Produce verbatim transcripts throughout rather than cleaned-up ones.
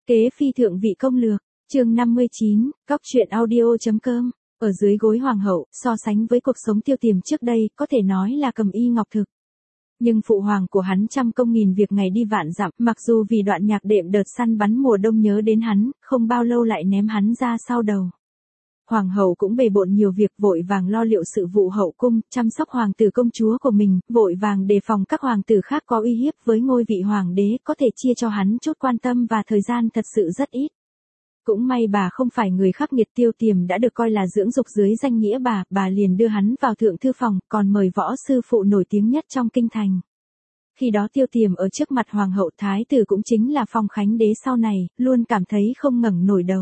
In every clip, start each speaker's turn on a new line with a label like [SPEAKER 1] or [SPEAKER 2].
[SPEAKER 1] Kế phi thượng vị công lược, chương năm mươi chín, Cóc truyện audio.com, ở dưới gối hoàng hậu, so sánh với cuộc sống Tiêu Tiềm trước đây, có thể nói là cầm y ngọc thực. Nhưng phụ hoàng của hắn trăm công nghìn việc ngày đi vạn dặm, mặc dù vì đoạn nhạc đệm đợt săn bắn mùa đông nhớ đến hắn, không bao lâu lại ném hắn ra sau đầu. Hoàng hậu cũng bề bộn nhiều việc, vội vàng lo liệu sự vụ hậu cung, chăm sóc hoàng tử công chúa của mình, vội vàng đề phòng các hoàng tử khác có uy hiếp với ngôi vị hoàng đế, có thể chia cho hắn chút quan tâm và thời gian thật sự rất ít. Cũng may bà không phải người khắc nghiệt. Tiêu Tiềm đã được coi là dưỡng dục dưới danh nghĩa bà, bà liền đưa hắn vào thượng thư phòng, còn mời võ sư phụ nổi tiếng nhất trong kinh thành. Khi đó Tiêu Tiềm ở trước mặt hoàng hậu, thái tử cũng chính là Phong Khánh đế sau này, luôn cảm thấy không ngẩng nổi đầu.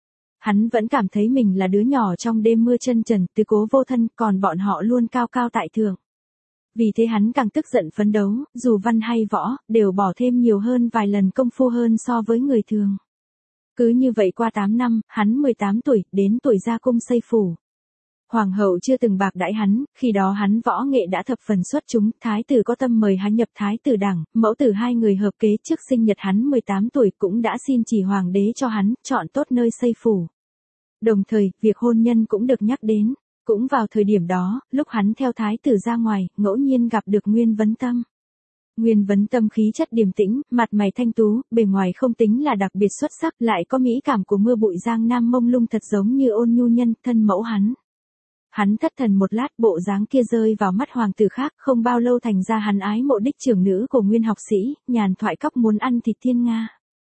[SPEAKER 1] Hắn vẫn cảm thấy mình là đứa nhỏ trong đêm mưa chân trần, tứ cố vô thân, còn bọn họ luôn cao cao tại thượng. Vì thế hắn càng tức giận phấn đấu, dù văn hay võ, đều bỏ thêm nhiều hơn vài lần công phu hơn so với người thường. Cứ như vậy qua tám năm, hắn mười tám tuổi, đến tuổi ra cung xây phủ. Hoàng hậu chưa từng bạc đãi hắn, khi đó hắn võ nghệ đã thập phần xuất chúng, thái tử có tâm mời hắn nhập thái tử đảng, mẫu tử hai người hợp kế trước sinh nhật hắn mười tám tuổi cũng đã xin chỉ hoàng đế cho hắn, chọn tốt nơi xây phủ. Đồng thời, việc hôn nhân cũng được nhắc đến. Cũng vào thời điểm đó, lúc hắn theo thái tử ra ngoài, ngẫu nhiên gặp được Nguyên Vấn Tâm. Nguyên Vấn Tâm khí chất điềm tĩnh, mặt mày thanh tú, bề ngoài không tính là đặc biệt xuất sắc, lại có mỹ cảm của mưa bụi giang nam mông lung, thật giống như ôn nhu nhân thân mẫu hắn. Hắn thất thần một lát, bộ dáng kia rơi vào mắt hoàng tử khác, không bao lâu thành ra hắn ái mộ đích trưởng nữ của Nguyên học sĩ, nhàn thoại cóc muốn ăn thịt thiên nga.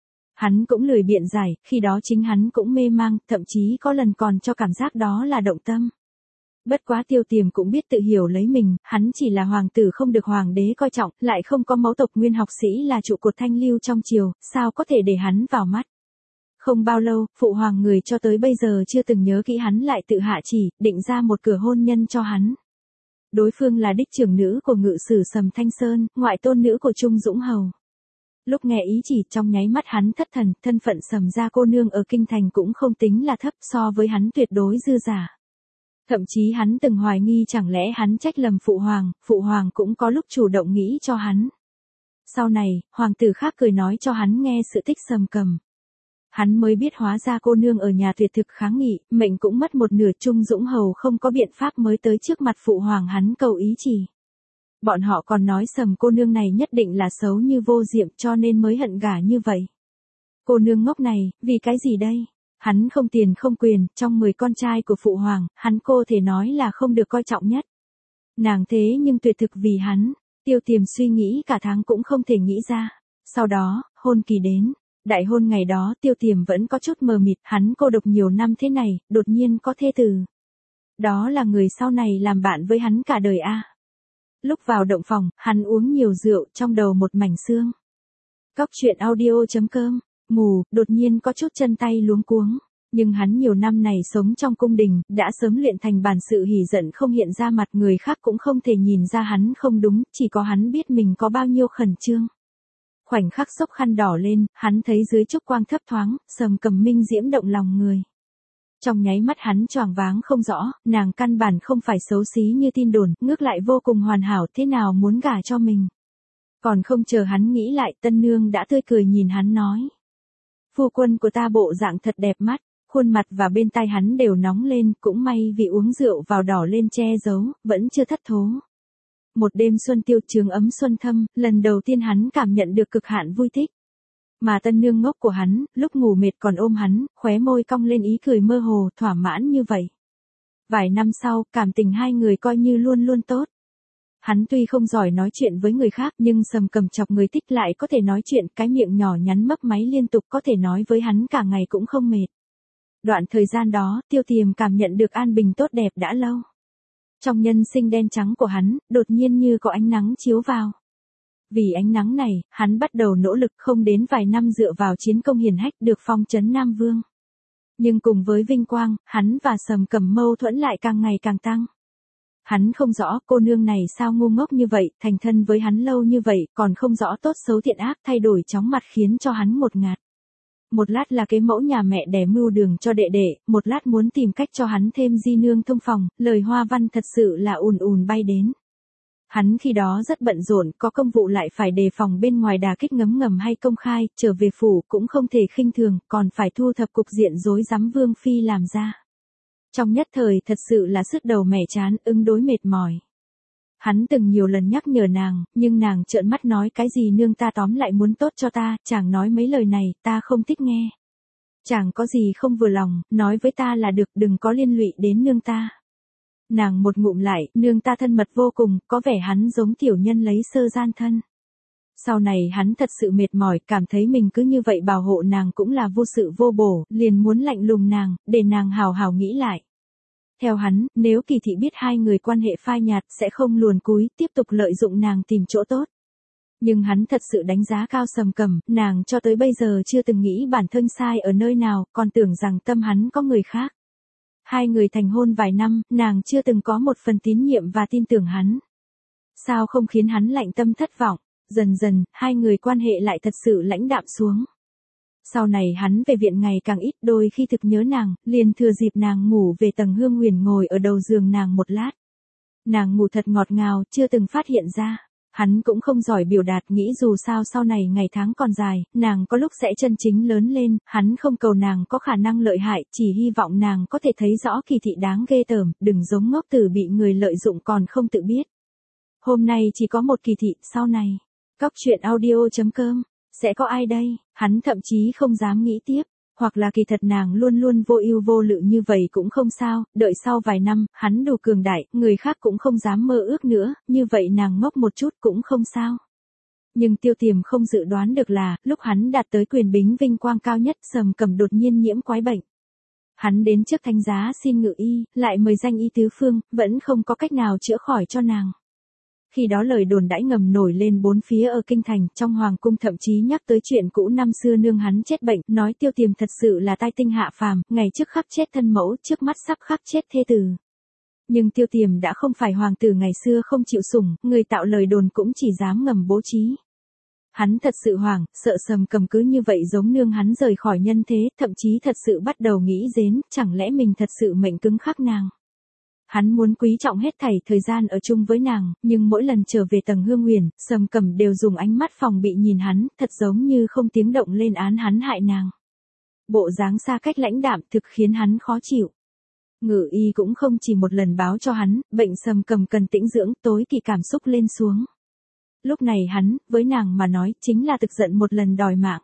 [SPEAKER 1] Hắn cũng lười biện giải, khi đó chính hắn cũng mê mang, thậm chí có lần còn cho cảm giác đó là động tâm. Bất quá Tiêu Tiềm cũng biết tự hiểu lấy mình, hắn chỉ là hoàng tử không được hoàng đế coi trọng, lại không có mẫu tộc Nguyên học sĩ là trụ cột thanh lưu trong triều, sao có thể để hắn vào mắt. Không bao lâu, phụ hoàng người cho tới bây giờ chưa từng nhớ kỹ hắn lại tự hạ chỉ, định ra một cửa hôn nhân cho hắn. Đối phương là đích trưởng nữ của ngự sử Sầm Thanh Sơn, ngoại tôn nữ của Trung Dũng Hầu. Lúc nghe ý chỉ, trong nháy mắt hắn thất thần, thân phận Sầm gia cô nương ở kinh thành cũng không tính là thấp, so với hắn tuyệt đối dư giả. Thậm chí hắn từng hoài nghi chẳng lẽ hắn trách lầm phụ hoàng, phụ hoàng cũng có lúc chủ động nghĩ cho hắn. Sau này, hoàng tử khác cười nói cho hắn nghe sự tích Sầm Cầm. Hắn mới biết hóa ra cô nương ở nhà tuyệt thực kháng nghị, mệnh cũng mất một nửa. Trung Dũng Hầu không có biện pháp mới tới trước mặt phụ hoàng hắn cầu ý chỉ. Bọn họ còn nói Sầm cô nương này nhất định là xấu như vô diệm, cho nên mới hận gả như vậy. Cô nương ngốc này, vì cái gì đây? Hắn không tiền không quyền, trong mười con trai của phụ hoàng, hắn cô thể nói là không được coi trọng nhất. Nàng thế nhưng tuyệt thực vì hắn. Tiêu Tiềm suy nghĩ cả tháng cũng không thể nghĩ ra. Sau đó, hôn kỳ đến. Đại hôn ngày đó, Tiêu Tiềm vẫn có chút mờ mịt, hắn cô độc nhiều năm thế này, đột nhiên có thê tử. Đó là người sau này làm bạn với hắn cả đời a. Lúc vào động phòng, hắn uống nhiều rượu, trong đầu một mảnh xương. Cóc truyện audio.com, mù, đột nhiên có chút chân tay luống cuống. Nhưng hắn nhiều năm này sống trong cung đình, đã sớm luyện thành bản sự hỉ giận không hiện ra mặt, người khác cũng không thể nhìn ra hắn không đúng, chỉ có hắn biết mình có bao nhiêu khẩn trương. Khoảnh khắc xốc khăn đỏ lên, hắn thấy dưới trúc quang thấp thoáng, Sầm Cầm minh diễm động lòng người. Trong nháy mắt hắn choáng váng không rõ, nàng căn bản không phải xấu xí như tin đồn, ngược lại vô cùng hoàn hảo, thế nào muốn gả cho mình. Còn không chờ hắn nghĩ lại, tân nương đã tươi cười nhìn hắn nói. Phu quân của ta bộ dạng thật đẹp mắt, khuôn mặt và bên tai hắn đều nóng lên, cũng may vì uống rượu vào đỏ lên che giấu, vẫn chưa thất thố. Một đêm xuân tiêu trường ấm xuân thâm, lần đầu tiên hắn cảm nhận được cực hạn vui thích. Mà tân nương ngốc của hắn, lúc ngủ mệt còn ôm hắn, khóe môi cong lên ý cười mơ hồ, thỏa mãn như vậy. Vài năm sau, cảm tình hai người coi như luôn luôn tốt. Hắn tuy không giỏi nói chuyện với người khác, nhưng Sầm Cầm chọc người thích lại có thể nói chuyện, cái miệng nhỏ nhắn mấp máy liên tục, có thể nói với hắn cả ngày cũng không mệt. Đoạn thời gian đó, Tiêu Tiềm cảm nhận được an bình tốt đẹp đã lâu. Trong nhân sinh đen trắng của hắn, đột nhiên như có ánh nắng chiếu vào. Vì ánh nắng này, hắn bắt đầu nỗ lực, không đến vài năm dựa vào chiến công hiển hách được phong trấn Nam Vương. Nhưng cùng với vinh quang, hắn và Sầm Cầm mâu thuẫn lại càng ngày càng tăng. Hắn không rõ cô nương này sao ngu ngốc như vậy, thành thân với hắn lâu như vậy, còn không rõ tốt xấu thiện ác, thay đổi chóng mặt khiến cho hắn ngột ngạt. Một lát là cái mẫu nhà mẹ đẻ mưu đường cho đệ đệ, một lát muốn tìm cách cho hắn thêm di nương thông phòng, lời hoa văn thật sự là ùn ùn bay đến. Hắn khi đó rất bận rộn, có công vụ lại phải đề phòng bên ngoài đả kích ngấm ngầm hay công khai, trở về phủ cũng không thể khinh thường, còn phải thu thập cục diện rối rắm Vương Phi làm ra. Trong nhất thời thật sự là sứt đầu mẻ chán, ứng đối mệt mỏi. Hắn từng nhiều lần nhắc nhở nàng, nhưng nàng trợn mắt nói cái gì nương ta tóm lại muốn tốt cho ta, chàng nói mấy lời này, ta không thích nghe. Chàng có gì không vừa lòng, nói với ta là được, đừng có liên lụy đến nương ta. Nàng một ngụm lại, nương ta thân mật vô cùng, có vẻ hắn giống tiểu nhân lấy sơ gian thân. Sau này hắn thật sự mệt mỏi, cảm thấy mình cứ như vậy bảo hộ nàng cũng là vô sự vô bổ, liền muốn lạnh lùng nàng, để nàng hào hào nghĩ lại. Theo hắn, nếu Kỳ Thị biết hai người quan hệ phai nhạt sẽ không luồn cúi, tiếp tục lợi dụng nàng tìm chỗ tốt. Nhưng hắn thật sự đánh giá cao Sầm Cẩm, nàng cho tới bây giờ chưa từng nghĩ bản thân sai ở nơi nào, còn tưởng rằng tâm hắn có người khác. Hai người thành hôn vài năm, nàng chưa từng có một phần tín nhiệm và tin tưởng hắn. Sao không khiến hắn lạnh tâm thất vọng, dần dần, hai người quan hệ lại thật sự lãnh đạm xuống. Sau này hắn về viện ngày càng ít, đôi khi thực nhớ nàng, liền thừa dịp nàng ngủ về tầng hương huyền ngồi ở đầu giường nàng một lát. Nàng ngủ thật ngọt ngào, chưa từng phát hiện ra. Hắn cũng không giỏi biểu đạt, nghĩ dù sao sau này ngày tháng còn dài, nàng có lúc sẽ chân chính lớn lên, hắn không cầu nàng có khả năng lợi hại, chỉ hy vọng nàng có thể thấy rõ Kỳ Thị đáng ghê tởm, đừng giống ngốc tử bị người lợi dụng còn không tự biết. Hôm nay chỉ có một Kỳ Thị, sau này, Cóc truyện audio chấm com, sẽ có ai đây, hắn thậm chí không dám nghĩ tiếp. Hoặc là kỳ thật nàng luôn luôn vô ưu vô lự như vậy cũng không sao, đợi sau vài năm, hắn đủ cường đại, người khác cũng không dám mơ ước nữa, như vậy nàng ngốc một chút cũng không sao. Nhưng Tiêu Tiềm không dự đoán được là, lúc hắn đạt tới quyền bính vinh quang cao nhất, Sầm Cẩm đột nhiên nhiễm quái bệnh. Hắn đến trước thánh giá xin ngự y, lại mời danh y tứ phương, vẫn không có cách nào chữa khỏi cho nàng. Khi đó lời đồn đãi ngầm nổi lên bốn phía ở kinh thành, trong hoàng cung thậm chí nhắc tới chuyện cũ năm xưa nương hắn chết bệnh, nói Tiêu Tiềm thật sự là tai tinh hạ phàm, ngày trước khắc chết thân mẫu, trước mắt sắp khắc chết thê tử. Nhưng Tiêu Tiềm đã không phải hoàng tử ngày xưa không chịu sủng, người tạo lời đồn cũng chỉ dám ngầm bố trí. Hắn thật sự hoảng, sợ Sầm Cẩm cứ như vậy giống nương hắn rời khỏi nhân thế, thậm chí thật sự bắt đầu nghĩ đến, chẳng lẽ mình thật sự mệnh cứng khắc nàng. Hắn muốn quý trọng hết thảy thời gian ở chung với nàng, nhưng mỗi lần trở về tầng hương huyền, Sầm Cẩm đều dùng ánh mắt phòng bị nhìn hắn, thật giống như không tiếng động lên án hắn hại nàng. Bộ dáng xa cách lãnh đạm thực khiến hắn khó chịu. Ngự y cũng không chỉ một lần báo cho hắn, bệnh Sầm Cẩm cần tĩnh dưỡng, tối kỳ cảm xúc lên xuống. Lúc này hắn, với nàng mà nói, chính là thực giận một lần đòi mạng.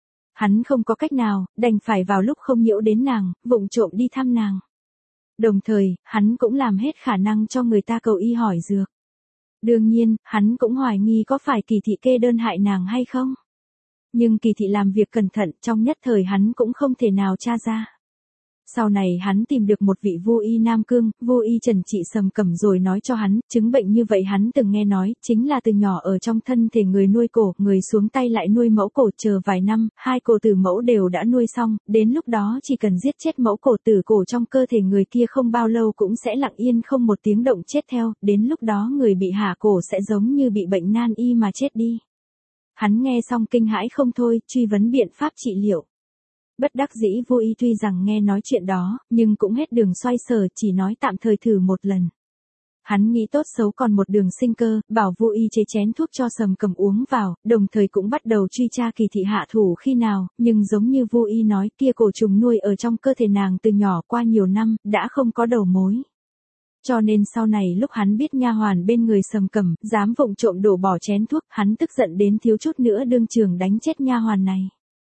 [SPEAKER 1] Hắn không có cách nào, đành phải vào lúc không nhiễu đến nàng, vụng trộm đi thăm nàng. Đồng thời, hắn cũng làm hết khả năng cho người ta cầu y hỏi dược. Đương nhiên, hắn cũng hoài nghi có phải Kỳ Thị kê đơn hại nàng hay không. Nhưng Kỳ Thị làm việc cẩn thận, trong nhất thời hắn cũng không thể nào tra ra. Sau này hắn tìm được một vị vô y Nam Cương, vô y trần trị Sầm Cẩm rồi nói cho hắn, chứng bệnh như vậy hắn từng nghe nói, chính là từ nhỏ ở trong thân thể người nuôi cổ, người xuống tay lại nuôi mẫu cổ, chờ vài năm, hai cổ tử mẫu đều đã nuôi xong, đến lúc đó chỉ cần giết chết mẫu cổ tử cổ trong cơ thể người kia không bao lâu cũng sẽ lặng yên không một tiếng động chết theo, đến lúc đó người bị hạ cổ sẽ giống như bị bệnh nan y mà chết đi. Hắn nghe xong kinh hãi không thôi, truy vấn biện pháp trị liệu. Bất đắc dĩ vô y tuy rằng nghe nói chuyện đó, nhưng cũng hết đường xoay sở, chỉ nói tạm thời thử một lần. Hắn nghĩ tốt xấu còn một đường sinh cơ, bảo vô y chế chén thuốc cho Sầm Cẩm uống vào, đồng thời cũng bắt đầu truy tra Kỳ Thị hạ thủ khi nào, nhưng giống như vô y nói kia cổ trùng nuôi ở trong cơ thể nàng từ nhỏ qua nhiều năm, đã không có đầu mối. Cho nên sau này lúc hắn biết nha hoàn bên người Sầm Cẩm dám vụng trộm đổ bỏ chén thuốc, hắn tức giận đến thiếu chút nữa đương trường đánh chết nha hoàn này.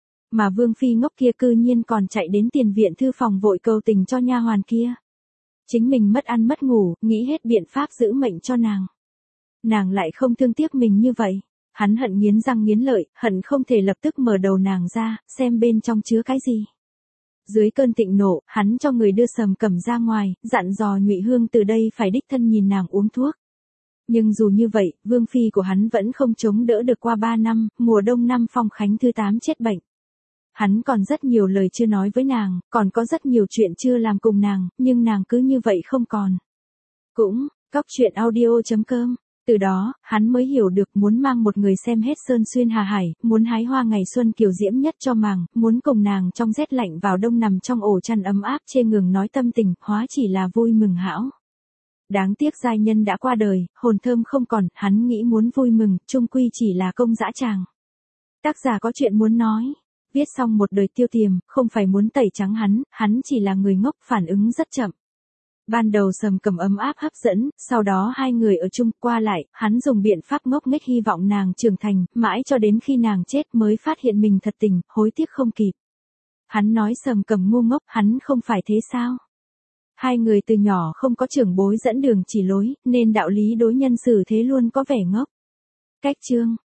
[SPEAKER 1] Mà Vương Phi ngốc kia cư nhiên còn chạy đến tiền viện thư phòng vội cầu tình cho nha hoàn kia. Chính mình mất ăn mất ngủ, nghĩ hết biện pháp giữ mệnh cho nàng. Nàng lại không thương tiếc mình như vậy. Hắn hận nghiến răng nghiến lợi, hận không thể lập tức mở đầu nàng ra, xem bên trong chứa cái gì. Dưới cơn thịnh nộ, hắn cho người đưa Sầm Cẩm ra ngoài, dặn dò Nhụy Hương từ đây phải đích thân nhìn nàng uống thuốc. Nhưng dù như vậy, Vương Phi của hắn vẫn không chống đỡ được qua ba năm, mùa đông năm Phong Khánh thứ tám chết bệnh. Hắn còn rất nhiều lời chưa nói với nàng, còn có rất nhiều chuyện chưa làm cùng nàng, nhưng nàng cứ như vậy không còn. Cũng, Cóc truyện audio chấm com, từ đó, hắn mới hiểu được muốn mang một người xem hết sơn xuyên hà hải, muốn hái hoa ngày xuân kiều diễm nhất cho màng, muốn cùng nàng trong rét lạnh vào đông nằm trong ổ chăn ấm áp chê ngừng nói tâm tình, hóa chỉ là vui mừng hão. Đáng tiếc giai nhân đã qua đời, hồn thơm không còn, hắn nghĩ muốn vui mừng, chung quy chỉ là công dã tràng. Tác giả có chuyện muốn nói. Viết xong một đời tiêu tiềm, không phải muốn tẩy trắng hắn, hắn chỉ là người ngốc, phản ứng rất chậm. Ban đầu Sầm Cầm ấm áp hấp dẫn, sau đó hai người ở chung qua lại, hắn dùng biện pháp ngốc nghếch hy vọng nàng trưởng thành, mãi cho đến khi nàng chết mới phát hiện mình thật tình, hối tiếc không kịp. Hắn nói Sầm Cầm ngu ngốc, hắn không phải thế sao? Hai người từ nhỏ không có trưởng bối dẫn đường chỉ lối, nên đạo lý đối nhân xử thế luôn có vẻ ngốc. Cách chương